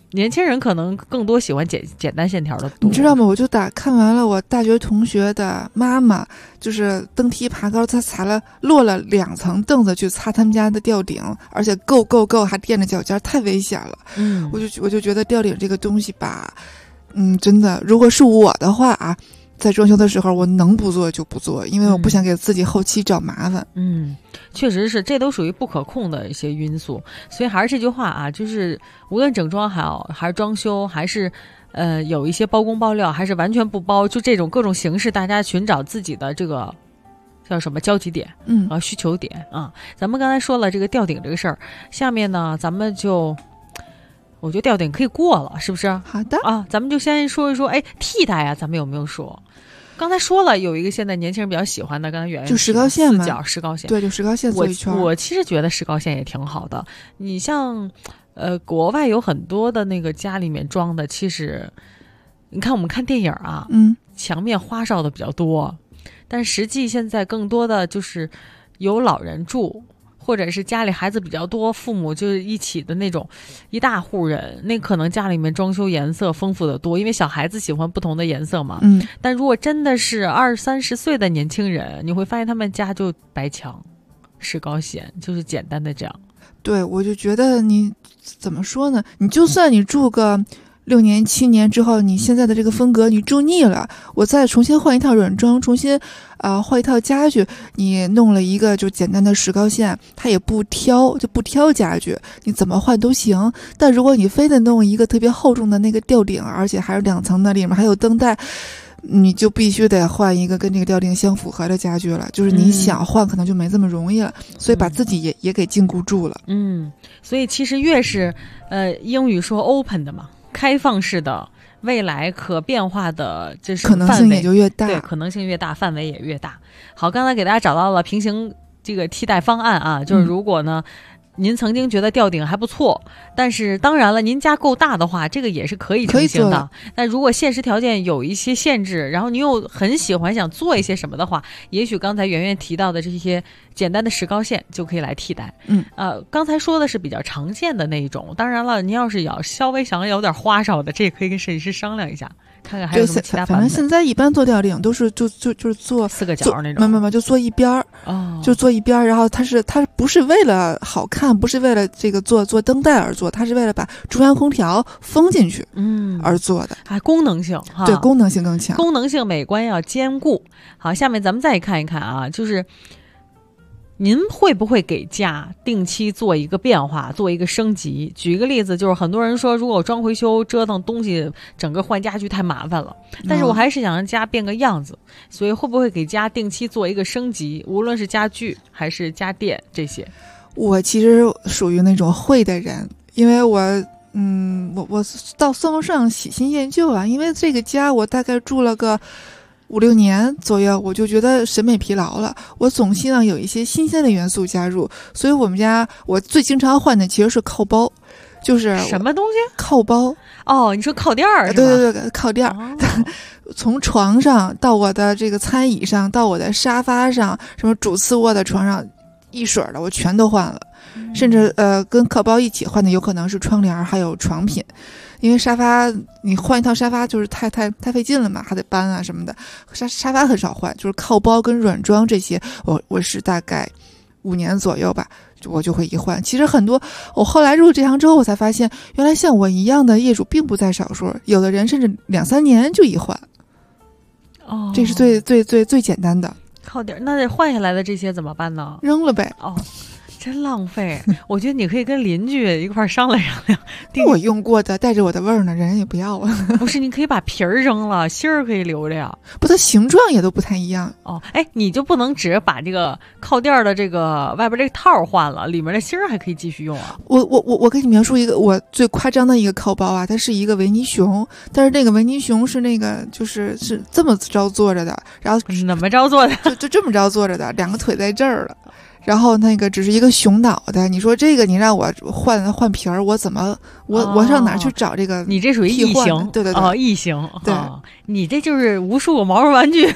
年轻人可能更多喜欢简单线条的多。 你知道吗？我就看完了我大学同学的妈妈，就是登梯爬高，她落了2层凳子去擦他们家的吊顶，而且够还垫着脚尖，太危险了。我就觉得吊顶这个东西吧，真的，如果是我的话啊，在装修的时候我能不做就不做，因为我不想给自己后期找麻烦。 确实是，这都属于不可控的一些因素。所以还是这句话啊，就是无论整装还是装修，还是有一些包工包料，还是完全不包，就这种各种形式，大家寻找自己的这个叫什么交集点，需求点啊。咱们刚才说了这个吊顶这个事儿，下面呢咱们就。我觉得吊顶可以过了，是不是？ 好的啊，咱们就先说一说，替代啊，咱们有没有说？刚才说了，有一个现在年轻人比较喜欢的，刚才圆圆就石膏线嘛， 4角石膏线， 对，就石膏线做一圈。 我其实觉得石膏线也挺好的。你像，国外有很多的那个家里面装的，其实你看我们看电影啊，墙面花哨的比较多，但实际现在更多的就是有老人住。或者是家里孩子比较多，父母就是一起的那种一大户人，那可能家里面装修颜色丰富的多，因为小孩子喜欢不同的颜色嘛。但如果真的是20-30岁的年轻人，你会发现他们家就白墙、石膏线，就是简单的这样。 对，我就觉得你怎么说呢？你就算你住个6年7年之后，你现在的这个风格你住腻了，我再重新换一套软装，重新换一套家具，你弄了一个就简单的石膏线，它也不挑家具，你怎么换都行。但如果你非得弄一个特别厚重的那个吊顶，而且还是2层的，里面还有灯带，你就必须得换一个跟这个吊顶相符合的家具了，就是你想换可能就没这么容易了，所以把自己也给禁锢住了。 所以其实越是英语说 open 的嘛，开放式的，未来可变化的，就是可能性也就越大。 对，可能性越大，范围也越大。好，刚才给大家找到了平行这个替代方案啊，就是如果呢您曾经觉得吊顶还不错，但是当然了，您家够大的话，这个也是可以成型的。但如果现实条件有一些限制，然后你又很喜欢想做一些什么的话，也许刚才圆圆提到的这些简单的石膏线就可以来替代。刚才说的是比较常见的那一种，当然了，您要是稍微想要有点花哨的，这也可以跟设计师商量一下，看看还有什么其他版本。 反正现在一般做吊顶都是就是做 4个角那种， 没就做一边儿，就做一边儿，然后它不是为了好看，不是为了这个做灯带而做，它是为了把中央空调封进去而做的， 功能性哈， 对，功能性更强， 功能性美观要兼顾。好，下面咱们再看一看啊，就是您会不会给家定期做一个变化，做一个升级？举一个例子，就是很多人说，如果我装回修折腾东西，整个换家具太麻烦了，但是我还是想让家变个样子，所以会不会给家定期做一个升级？无论是家具还是家电这些。 我其实属于那种会的人，因为我倒算不上喜新厌旧啊，因为这个家我大概住了个5-6年左右，我就觉得审美疲劳了，我总希望有一些新鲜的元素加入，所以我们家我最经常换的其实是靠包。就是什么东西？ 靠包。 你说靠垫儿是吧？ 对，靠垫儿。从床上到我的这个餐椅上，到我的沙发上，什么主次卧的床上，一水儿的我全都换了，甚至跟靠包一起换的有可能是窗帘还有床品，因为沙发你换一套沙发就是太费劲了嘛，还得搬啊什么的，沙发很少换，就是靠包跟软装这些，我是大概5年左右吧，我就会一换。其实很多我后来入这行之后，我才发现原来像我一样的业主并不在少数，有的人甚至2-3年就一换。这是最简单的靠点。那换下来的这些怎么办呢？ 扔了呗。 真浪费。我觉得你可以跟邻居一块商量商量。 我用过的带着我的味儿呢，人也不要啊。 不是，你可以把皮儿扔了，芯儿可以留着呀。 不，它形状也都不太一样。 你就不能只把这个靠垫的这个外边这个套换了，里面的芯儿还可以继续用啊？ 我给你描述一个我最夸张的一个靠包啊，它是一个维尼熊，但是那个维尼熊是那个是这么着坐着的，然后怎么着坐的？ 就这么着坐着的，2个腿在这儿了。然后那个只是一个熊脑袋，你说这个你让我换皮儿，我怎么我上哪儿去找这个？ 你这属于异形， 对， 异形， 对， 你这就是无数个毛绒玩具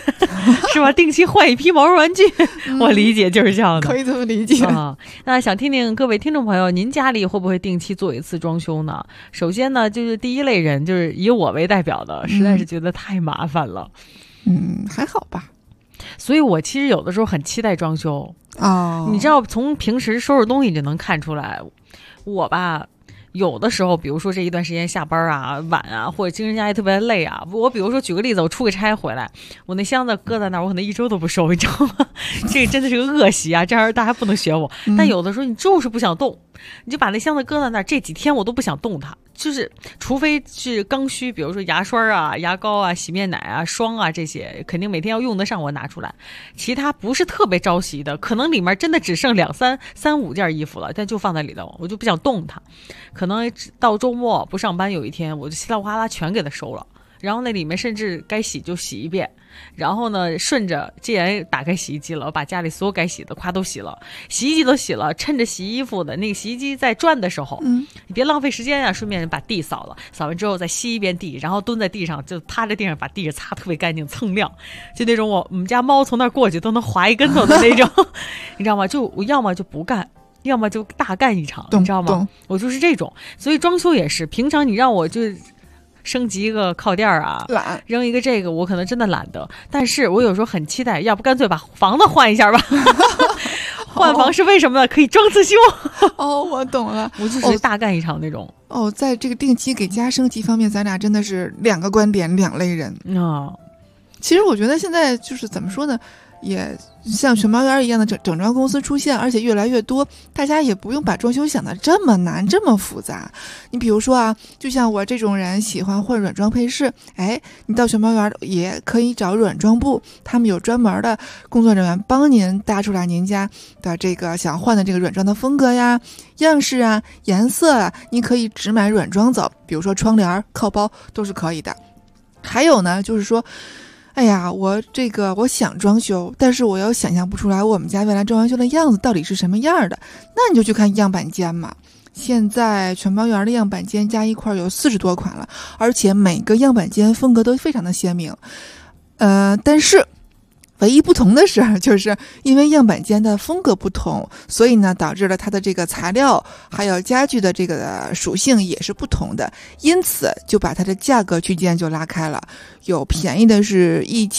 是吧？定期换一批毛绒玩具，我理解就是这样的， 可以这么理解啊。那想听听各位听众朋友，您家里会不会定期做一次装修呢？首先呢，就是第一类人，就是以我为代表的，实在是觉得太麻烦了。 还好吧。 所以我其实有的时候很期待装修哦。 你知道，从平时收拾东西就能看出来，我吧。有的时候，比如说这一段时间下班啊、晚啊，或者精神压力特别累啊，我比如说举个例子，我出个差回来，我那箱子搁在那儿，我可能1周都不收，你知道吗？这个真的是个恶习啊，这样大家不能学我。但有的时候你就是不想动，你就把那箱子搁在那儿，这几天我都不想动它，就是除非是刚需，比如说牙刷啊、牙膏啊、洗面奶啊、霜啊这些，肯定每天要用得上，我拿出来。其他不是特别着急的，可能里面真的只剩3、5件衣服了，但就放在里头，我就不想动它。可能到周末不上班，有一天我就稀里哗啦全给它收了，然后那里面甚至该洗就洗一遍，然后呢顺着既然打开洗衣机了，我把家里所有该洗的都洗了，洗衣机都洗了，趁着洗衣服的那个洗衣机在转的时候，你别浪费时间啊，顺便把地扫了，扫完之后再吸一遍地，然后蹲在地上就趴在地上把地擦特别干净锃亮，就那种我们家猫从那儿过去都能滑一跟头的那种你知道吗？就我要么就不干，要么就大干一场，你知道吗？我就是这种。所以装修也是，平常你让我就升级一个靠垫啊， 懒， 扔一个这个，我可能真的懒得。但是我有时候很期待，要不干脆把房子换一下吧换房是为什么呢？可以装次修我懂了， 我就是大干一场那种。 在这个定期给家升级方面，咱俩真的是2个观点，2类人其实我觉得现在就是怎么说呢，也像全毛园一样的整装公司出现，而且越来越多，大家也不用把装修想得这么难这么复杂。你比如说啊，就像我这种人喜欢换软装配饰，你到全毛园也可以找软装部，他们有专门的工作人员帮您搭出来您家的这个想换的这个软装的风格呀、样式啊、颜色啊，你可以只买软装走，比如说窗帘、靠包都是可以的。还有呢，就是说我想装修，但是我又想象不出来我们家未来装完修的样子到底是什么样的，那你就去看样板间嘛。现在全毛园的样板间加一块有40多款了，而且每个样板间风格都非常的鲜明。但是唯一不同的是，就是因为样板间的风格不同，所以呢导致了它的这个材料还有家具的这个属性也是不同的，因此就把它的价格区间就拉开了，有便宜的是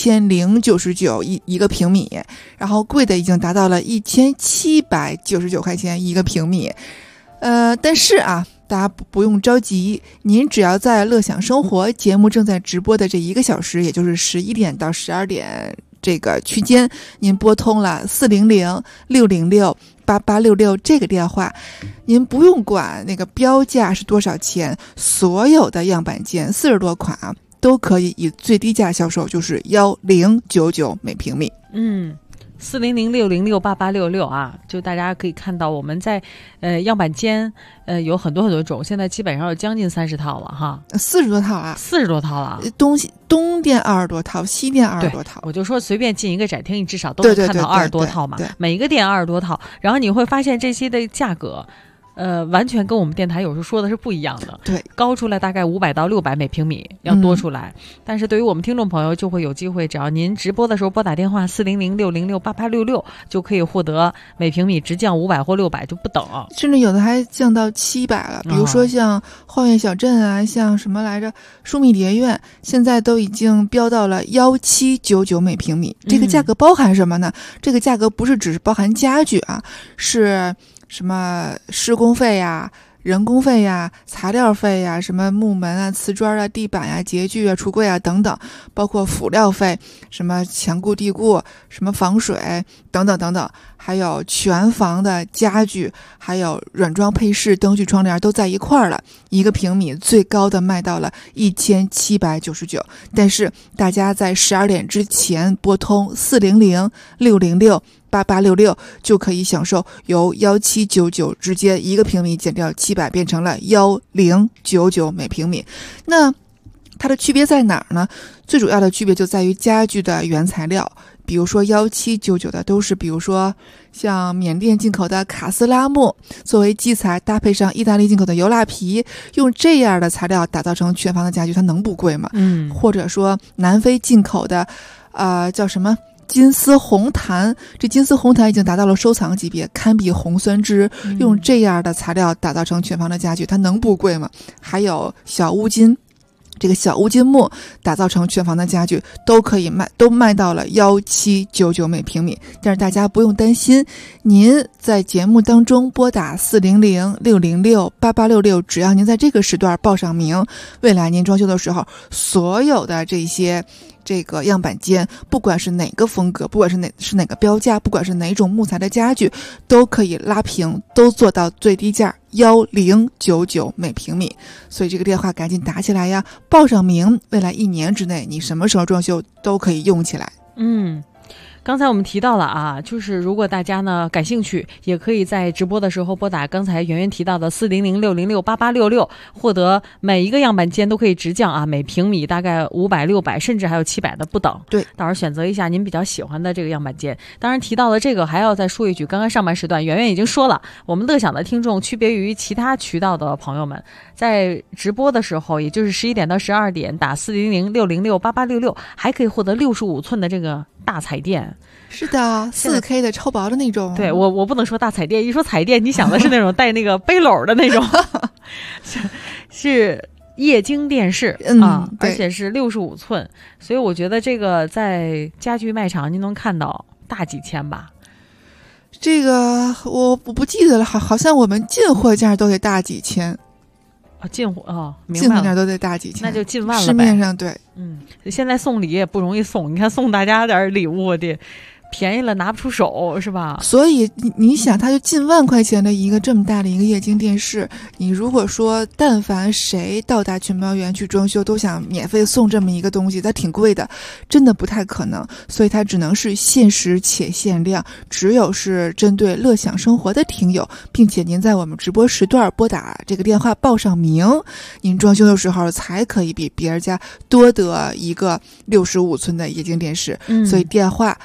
1099一个平米，然后贵的已经达到了1799块钱一个平米。但是啊，大家不用着急，您只要在乐享生活节目正在直播的这1个小时，也就是11点到12点这个区间，您拨通了400-606-8866这个电话，您不用管那个标价是多少钱，所有的样板间40多款啊，都可以以最低价销售，就是1099每平米。 400-606-8866啊，就大家可以看到我们在样板间有很多种，现在基本上有将近30套了哈 ，40多套啊 ，40多套了， 东店20多套，西店20多套。 我就说随便进一个展厅，你至少都能看到20多套嘛，每一个店20多套，然后你会发现这些的价格完全跟我们电台有时候说的是不一样的， 对， 高出来大概500到600每平米，要多出来。但是对于我们听众朋友就会有机会，只要您直播的时候拨打电话400-606-8866，就可以获得每平米直降500或600，就不等， 甚至有的还降到700了。比如说像花苑小镇啊，像什么来着舒密蝶苑，现在都已经飙到了1799每平米。这个价格包含什么呢？这个价格不是只是包含家具啊，是什么施工费呀、人工费呀、材料费呀、什么木门啊、瓷砖啊、地板啊、洁具啊、橱柜啊等等，包括辅料费，什么墙固、地固、什么防水等等等等，还有全房的家具，还有软装配饰、灯具、窗帘都在一块儿了，一个平米最高的卖到了1799。但是大家在12点之前拨通400-606-8866就可以享受由1799直接一个平米减掉700变成了1099每平米。那它的区别在哪儿呢？最主要的区别就在于家具的原材料，比如说1799的都是比如说像缅甸进口的卡斯拉木作为基材，搭配上意大利进口的油蜡皮，用这样的材料打造成全房的家具，它能不贵吗？或者说南非进口的叫什么金丝红檀，这金丝红檀已经达到了收藏级别，堪比红酸枝。用这样的材料打造成全房的家具，它能不贵吗？还有小乌金，这个小乌金木打造成全房的家具都可以卖，都卖到了1799每平米。但是大家不用担心，您在节目当中拨打400-606-8866，只要您在这个时段报上名，未来您装修的时候，所有的这个样板间，不管是哪个风格，不管是哪个标价，不管是哪种木材的家具，都可以拉平，都做到最低价1099每平米。所以这个电话赶紧打起来呀，报上名，未来1年之内你什么时候装修都可以用起来。 刚才我们提到了啊，就是如果大家呢感兴趣，也可以在直播的时候拨打刚才圆圆提到的400-606-8866，获得每一个样板间都可以直降啊，每平米大概500、600，甚至还有700的不等。 对， 到时候选择一下您比较喜欢的这个样板间。当然提到了这个，还要再说一句，刚刚上半时段圆圆已经说了，我们乐享的听众区别于其他渠道的朋友们，在直播的时候，也就是11点到12点打400-606-8866，还可以获得65寸的这个大彩电。 是的，4K 的超薄的那种。 对，我不能说大彩电，一说彩电你想的是那种带那个背篓的那种是液晶电视啊，而且是65寸，所以我觉得这个在家具卖场你能看到大几千吧。 这个我不记得了，好像我们进货价都得大几千。 进货明白了，进货价都得大几千， 那就近万了呗。 市面上对， 现在送礼也不容易送，你看送大家点礼物的，便宜了拿不出手，是吧？ 所以你想，它就近万块钱的一个这么大的一个液晶电视，你如果说但凡谁到达全包园去装修都想免费送这么一个东西，它挺贵的，真的不太可能，所以它只能是限时且限量，只有是针对乐享生活的听友，并且您在我们直播时段拨打这个电话报上名，您装修的时候才可以比别人家多得一个65寸的液晶电视。所以电话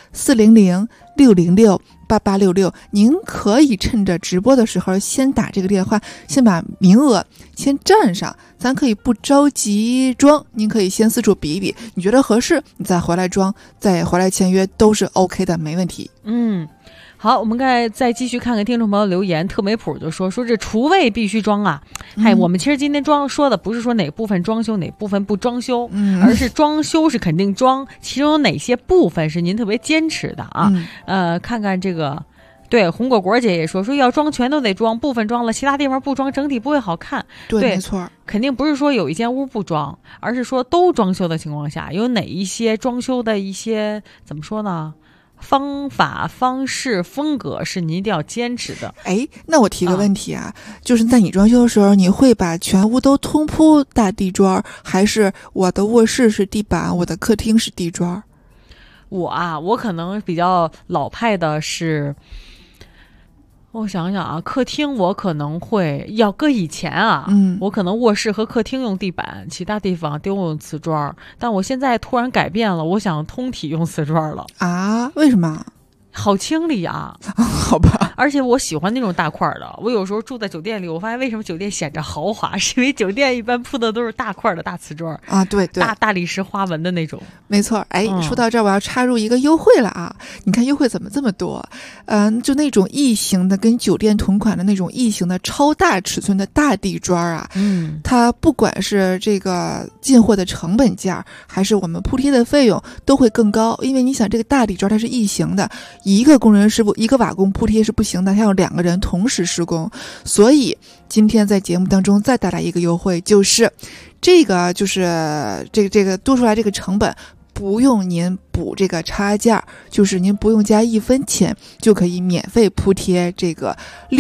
400-606-8866，您可以趁着直播的时候先打这个电话，先把名额先占上，咱可以不着急装，您可以先四处比一比，你觉得合适你再回来装，再回来签约都是 OK 的，没问题。 好，我们再继续看看听众朋友留言。特美普就说这厨卫必须装啊。我们其实今天说的不是说哪部分装修哪部分不装修，而是装修是肯定装，其中有哪些部分是您特别坚持的啊？看看这个，对，红果果姐也说要装全都得装，部分装了，其他地方不装，整体不会好看。 对，没错， 肯定不是说有一间屋不装，而是说都装修的情况下，有哪一些装修的一些怎么说呢？方法、方式、风格是你一定要坚持的。 那我提个问题啊，就是在你装修的时候，你会把全屋都通铺大地砖，还是我的卧室是地板，我的客厅是地砖？ 我可能比较老派的是，我想想啊，客厅我可能会要搁以前啊，我可能卧室和客厅用地板，其他地方都用瓷砖，但我现在突然改变了，我想通体用瓷砖了啊？为什么？ 好清理啊。 好吧， 而且我喜欢那种大块的。我有时候住在酒店里，我发现为什么酒店显着豪华，是因为酒店一般铺的都是大块的大瓷砖啊，对对， 大理石花纹的那种。 没错。说到这儿我要插入一个优惠了啊！你看优惠怎么这么多？就那种异形的跟酒店同款的那种异形的超大尺寸的大地砖啊，它不管是这个进货的成本价，还是我们铺贴的费用都会更高，因为你想这个大地砖它是异形的，一个工人师傅一个瓦工铺贴是不行的，他要2个人同时施工。所以今天在节目当中再带来一个优惠，就是这个多出来这个成本不用您补这个差价，就是您不用加1分钱就可以免费铺贴这个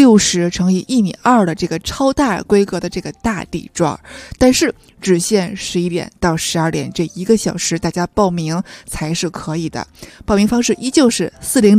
60乘以1.2米的这个超大规格的这个大地砖，但是只限11点到12点这1个小时，大家报名才是可以的。报名方式依旧是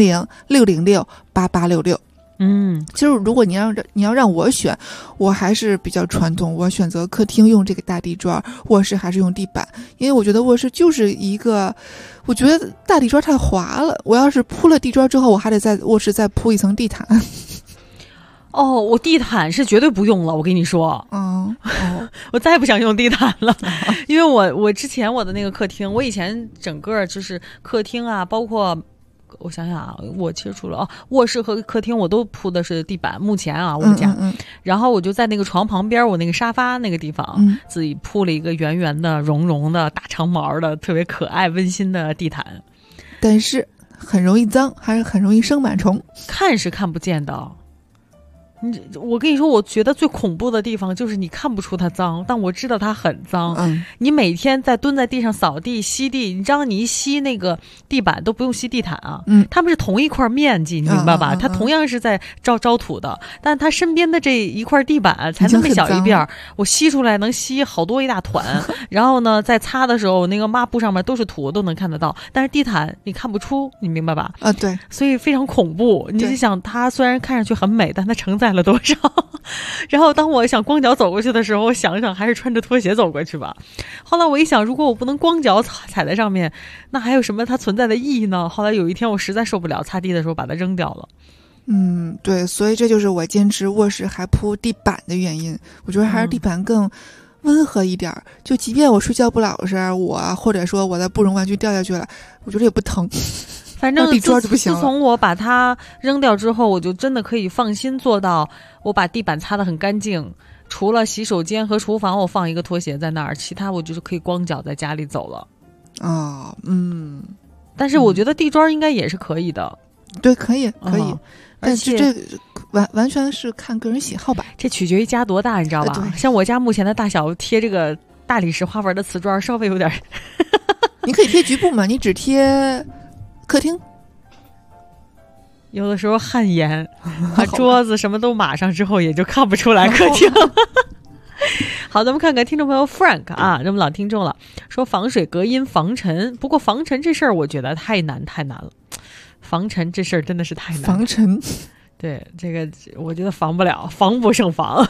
400-606-8866。就是如果你要让我选，我还是比较传统，我选择客厅用这个大地砖，卧室还是用地板，因为我觉得卧室就是我觉得大地砖太滑了，我要是铺了地砖之后，我还得在卧室再铺一层地毯。 哦，我地毯是绝对不用了，我跟你说。我再也不想用地毯了，因为我之前我的那个客厅，我以前整个就是客厅啊，包括我想想啊，我其实除了卧室和客厅我都铺的是地板，目前啊我们家，然后我就在那个床旁边，我那个沙发那个地方，自己铺了一个圆圆的、绒绒的、大长毛的、特别可爱、温馨的地毯， 但是很容易脏，还是很容易生螨虫， 看是看不见的。我跟你说，我觉得最恐怖的地方就是你看不出它脏，但我知道它很脏。你每天在蹲在地上扫地、吸地，你知道你一吸那个地板都不用吸地毯啊，他们是同一块面积，你明白吧？它同样是在招土的，但它身边的这一块地板才那么小一片，我吸出来能吸好多一大团。然后呢，在擦的时候，那个抹布上面都是土，我都能看得到，但是地毯你看不出，你明白吧？ 对， 所以非常恐怖。你就想，它虽然看上去很美，但它承载了多少？然后当我想光脚走过去的时候，我想想还是穿着拖鞋走过去吧。后来我一想，如果我不能光脚踩在上面，那还有什么它存在的意义呢？后来有一天我实在受不了，擦地的时候把它扔掉了。 对，所以这就是我坚持卧室还铺地板的原因。我觉得还是地板更温和一点，就即便我睡觉不老实，或者说我的布绒玩具掉下去了，我觉得也不疼。 反正自从我把它扔掉之后，我就真的可以放心做到我把地板擦得很干净，除了洗手间和厨房我放一个拖鞋在那儿，其他我就是可以光脚在家里走了。但是我觉得地砖应该也是可以的。 对，可以。但是这完全是看个人喜好吧， 这取决于家多大，你知道吧？像我家目前的大小，贴这个大理石花纹的瓷砖稍微有点你可以贴局部嘛，你只贴客厅， 有的时候汗颜，把桌子什么都码上之后，也就看不出来客厅了。好，咱们看看听众朋友 Frank 啊，这么老听众了，说防水隔音防尘，不过防尘这事儿我觉得太难了，防尘这事儿真的是太难了。 防尘， 对，这个我觉得防不了，防不胜防。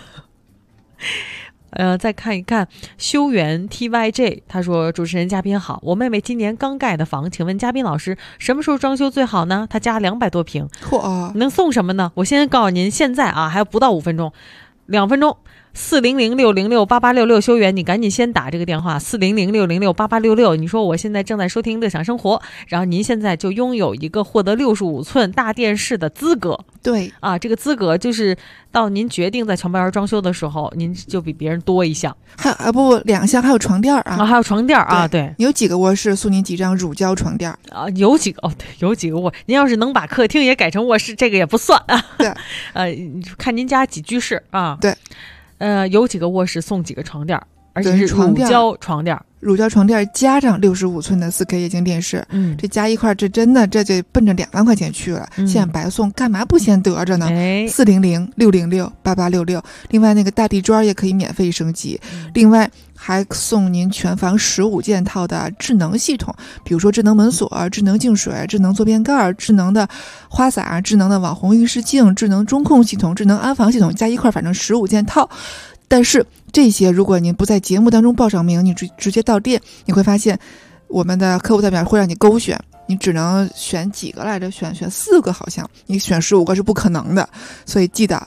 再看一看修缘 TYJ， 他说主持人嘉宾好，我妹妹今年刚盖的房，请问嘉宾老师什么时候装修最好呢？她家200多平，能送什么呢？我先告诉您，现在啊还有不到5分钟，2分钟，400-606-8866修缘，你赶紧先打这个电话400-606-8866，你说我现在正在收听乐享生活，然后您现在就拥有一个获得65寸大电视的资格。 对啊，这个资格就是到您决定在全包园装修的时候，您就比别人多一项， 不2项，还有床垫啊， 还有床垫啊，对， 有几个卧室送您几张乳胶床垫啊，有几个对，有几个卧，您要是能把客厅也改成卧室，这个也不算啊， 对， 看您家几居室啊， 对。 有几个卧室送几个床垫，而且是乳胶床垫， 乳胶床垫加上65寸的4K 液晶电视，这加一块，这真的这就奔着2万块钱去了。现在白送，干嘛不先得着呢？400-606-8866。另外那个大地砖也可以免费升级，另外还送您全房15件套的智能系统，比如说智能门锁、智能净水、智能坐便盖、智能的花洒、智能的网红浴室镜、智能中控系统、智能安防系统，加一块反正15件套。但是这些如果您不在节目当中报上名，你直接到店，你会发现我们的客户代表会让你勾选，你只能选几个来着？选4个，好像你选15个是不可能的。所以记得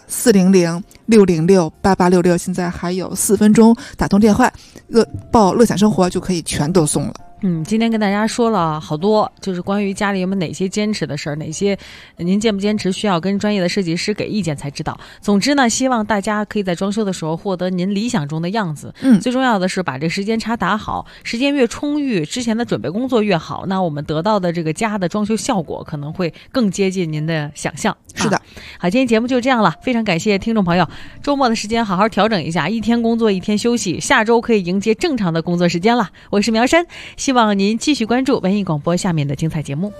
400-606-8866，现在还有4分钟，打通电话报乐享生活就可以全都送了。 今天跟大家说了好多，就是关于家里有没有哪些坚持的事儿，哪些您坚不坚持需要跟专业的设计师给意见才知道。总之呢，希望大家可以在装修的时候获得您理想中的样子。最重要的是把这时间差打好，时间越充裕，之前的准备工作越好，那我们得到的这个家的装修效果可能会更接近您的想象。 是的， 好，今天节目就这样了，非常感谢听众朋友，周末的时间好好调整一下，一天工作一天休息，下周可以迎接正常的工作时间了。我是苗山，希望您继续关注文艺广播下面的精彩节目。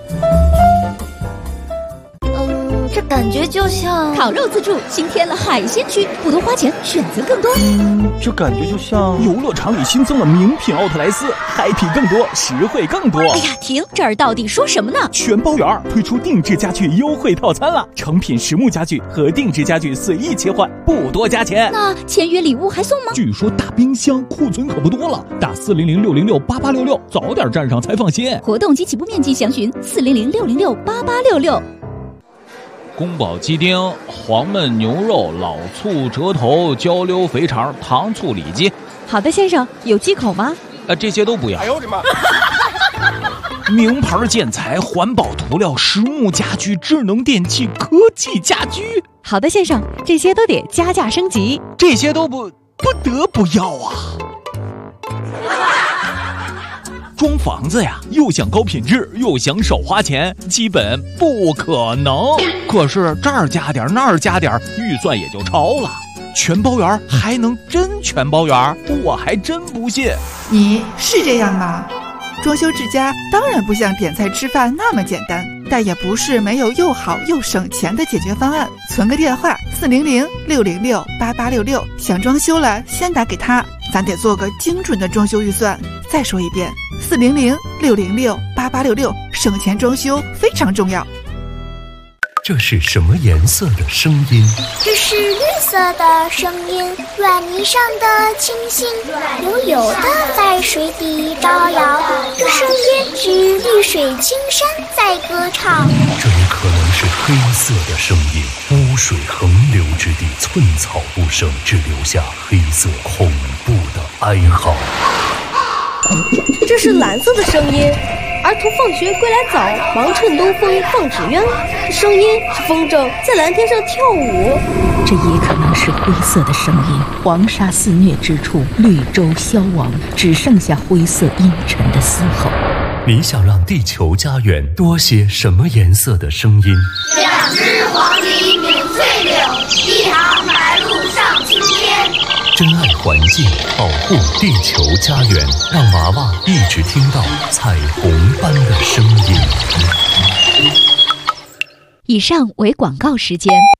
这感觉就像烤肉自助新添了海鲜区，不多花钱，选择更多。 这感觉就像游乐场里新增了名品奥特莱斯，happy更多，实惠更多。 哎呀，停！这儿到底说什么呢？ 全包园推出定制家具优惠套餐了，成品实木家具和定制家具随意切换，不多加钱。 那签约礼物还送吗？ 据说大冰箱库存可不多了，打400-606-8866，早点站上才放心。 活动及起步面积详询400-606-8866。 宫保鸡丁、黄焖牛肉、老醋折头、焦溜肥肠、糖醋里脊。 好的，先生，有忌口吗？ 这些都不要。 哎呦我的妈！ 名牌建材、环保涂料、实木家具、智能电器、科技家居。 好的，先生，这些都得加价升级。 这些都不得不要啊！装房子呀，又想高品质，又想少花钱，基本不可能。可是这儿加点，那儿加点，预算也就超了。全包圆还能真全包圆？我还真不信。 你是这样吗？装修之家当然不像点菜吃饭那么简单，但也不是没有又好又省钱的解决方案。存个电话400-606-8866，想装修了先打给他，咱得做个精准的装修预算。再说一遍，400-606-8866，省钱装修非常重要。 这是什么颜色的声音？ 这是绿色的声音，软泥上的星星油油的在水底招摇，这声音是绿水青山在歌唱。 这也可能是黑色的声音，污水横流之地，寸草不生，只留下黑色恐怖的哀嚎。 这是蓝色的声音，儿童放学归来早，忙趁东风放纸鸢。声音是风筝在蓝天上跳舞。 这也可能是灰色的声音，黄沙肆虐之处，绿洲消亡，只剩下灰色阴沉的嘶吼。 你想让地球家园多些什么颜色的声音 ？2只黄鹂鸣翠柳，1行白鹭上青天。 珍爱环境，保护地球家园，让娃娃一直听到彩虹般的声音。 以上为广告时间。